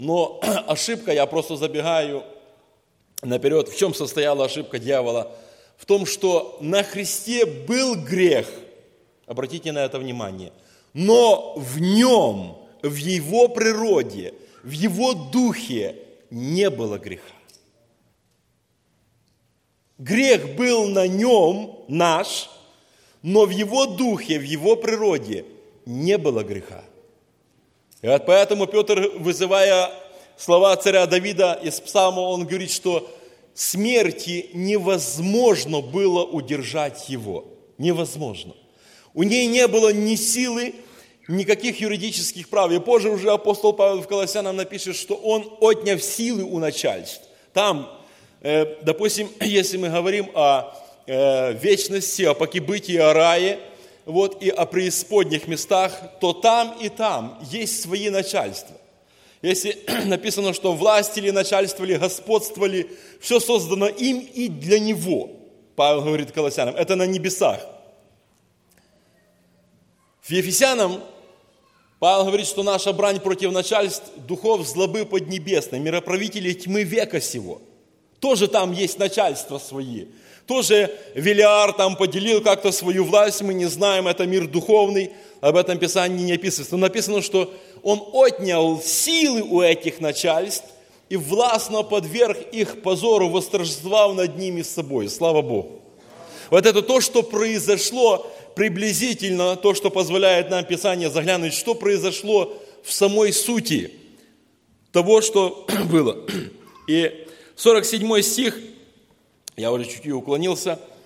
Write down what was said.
Но ошибка, я просто забегаю наперед, в чем состояла ошибка дьявола? В том, что на Христе был грех, обратите на это внимание, но в нем, в его природе, в его духе не было греха. Грех был на нем, наш, но в его духе, в его природе не было греха. И вот поэтому Петр, вызывая слова царя Давида из Псалма, он говорит, что смерти невозможно было удержать его. Невозможно. У ней не было ни силы, никаких юридических прав. И позже уже апостол Павел в Колоссянам напишет, что он отняв силы у начальств. Там, допустим, если мы говорим о вечности, о покибытии, о рае, и о преисподних местах, то там и там есть свои начальства. Если написано, что властили, начальствовали, господствовали, все создано им и для него, Павел говорит Колоссянам, это на небесах. В Ефесянам Павел говорит, что наша брань против начальств духов злобы поднебесной, мироправителей тьмы века сего. Тоже там есть начальства свои. Тоже Велиар там поделил как-то свою власть, мы не знаем, это мир духовный, об этом Писании не описывается. Но написано, что он отнял силы у этих начальств и властно подверг их позору, восторжествовав над ними с собой. Слава Богу. Вот это то, что произошло приблизительно, то, что позволяет нам Писание заглянуть, что произошло в самой сути того, что было. И 47 стих, я уже чуть-чуть уклонился,